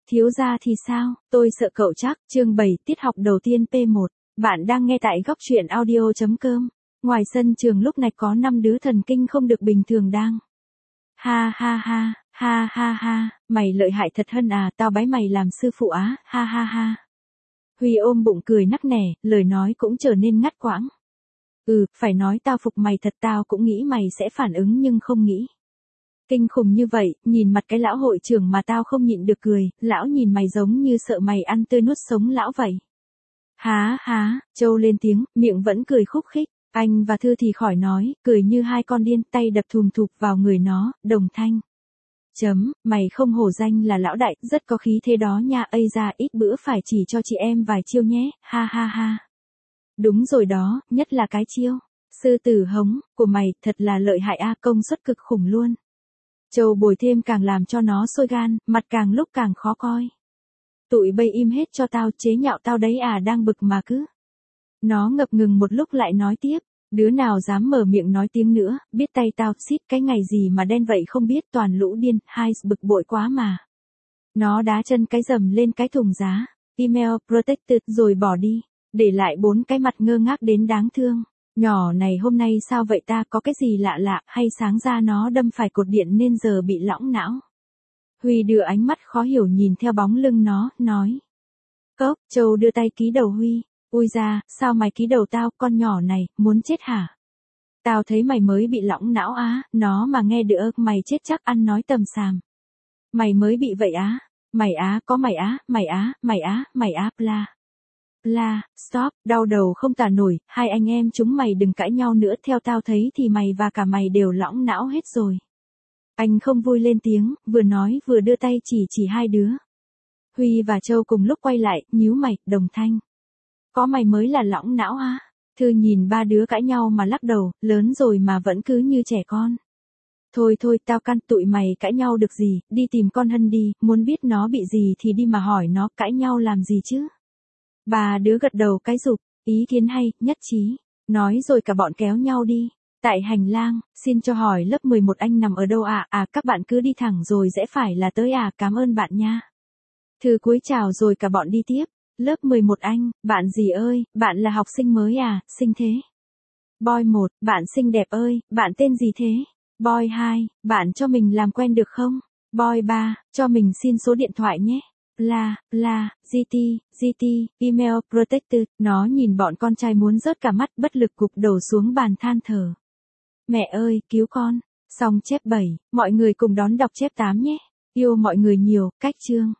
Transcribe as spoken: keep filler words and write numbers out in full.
Thiếu gia thì sao, tôi sợ cậu chắc, chương bảy tiết học đầu tiên P một. Bạn đang nghe tại góc truyện audio chấm com. Ngoài sân trường lúc này có năm đứa thần kinh không được bình thường đang. Ha ha ha, ha ha ha, mày lợi hại thật Hân à, tao bái mày làm sư phụ á, ha ha ha. Huy ôm bụng cười nắc nẻ, lời nói cũng trở nên ngắt quãng. Ừ, phải nói tao phục mày thật, tao cũng nghĩ mày sẽ phản ứng nhưng không nghĩ. Kinh khủng như vậy, nhìn mặt cái lão hội trưởng mà tao không nhịn được cười, lão nhìn mày giống như sợ mày ăn tươi nuốt sống lão vậy. Há há, Châu lên tiếng, miệng vẫn cười khúc khích, anh và Thư thì khỏi nói, cười như hai con điên, tay đập thùm thụp vào người nó, đồng thanh. Chấm, mày không hổ danh là lão đại, rất có khí thế đó nha, ây ra ít bữa phải chỉ cho chị em vài chiêu nhé, ha ha ha. Đúng rồi đó, nhất là cái chiêu, sư tử hống, của mày, thật là lợi hại a, công suất cực khủng luôn. Châu bồi thêm càng làm cho nó sôi gan, mặt càng lúc càng khó coi. Tụi bay im hết cho tao, chế nhạo tao đấy à, đang bực mà cứ. Nó ngập ngừng một lúc lại nói tiếp, đứa nào dám mở miệng nói tiếng nữa, biết tay tao, xít cái ngày gì mà đen vậy không biết, toàn lũ điên, hai bực bội quá mà. Nó đá chân cái rầm lên cái thùng giá, email protected rồi bỏ đi, để lại bốn cái mặt ngơ ngác đến đáng thương. Nhỏ này hôm nay sao vậy ta, có cái gì lạ lạ, hay sáng ra nó đâm phải cột điện nên giờ bị lõng não. Huy đưa ánh mắt khó hiểu nhìn theo bóng lưng nó, nói. Cốc, Châu đưa tay ký đầu Huy, ui ra, sao mày ký đầu tao, con nhỏ này, muốn chết hả? Tao thấy mày mới bị lõng não á, nó mà nghe được mày chết chắc ăn nói tầm xàm. Mày mới bị vậy á, mày á, có mày á, mày á, mày á, mày á, bla. La, stop, đau đầu không tả nổi, hai anh em chúng mày đừng cãi nhau nữa, theo tao thấy thì mày và cả mày đều lõng não hết rồi. Anh không vui lên tiếng, vừa nói vừa đưa tay chỉ chỉ hai đứa. Huy và Châu cùng lúc quay lại, nhíu mày, đồng thanh. Có mày mới là lõng não á? Thư nhìn ba đứa cãi nhau mà lắc đầu, lớn rồi mà vẫn cứ như trẻ con. Thôi thôi, tao căn, tụi mày cãi nhau được gì, đi tìm con Hân đi, muốn biết nó bị gì thì đi mà hỏi nó, cãi nhau làm gì chứ? Ba đứa gật đầu cái rụp, ý kiến hay, nhất trí. Nói rồi cả bọn kéo nhau đi. Tại hành lang, xin cho hỏi lớp mười một anh nằm ở đâu ạ? À? à các bạn cứ đi thẳng rồi rẽ phải là tới à, cảm ơn bạn nha. Thư cúi chào rồi cả bọn đi tiếp. Lớp mười một anh, bạn gì ơi, bạn là học sinh mới à, xinh thế. Boy một, bạn xinh đẹp ơi, bạn tên gì thế? Boy hai, bạn cho mình làm quen được không? Boy ba, cho mình xin số điện thoại nhé. La, la, giê tê, giê tê, email protected, nó nhìn bọn con trai muốn rớt cả mắt, bất lực gục đầu xuống bàn than thở. Mẹ ơi, cứu con. Xong chép bảy, mọi người cùng đón đọc chép tám nhé. Yêu mọi người nhiều, cách chương.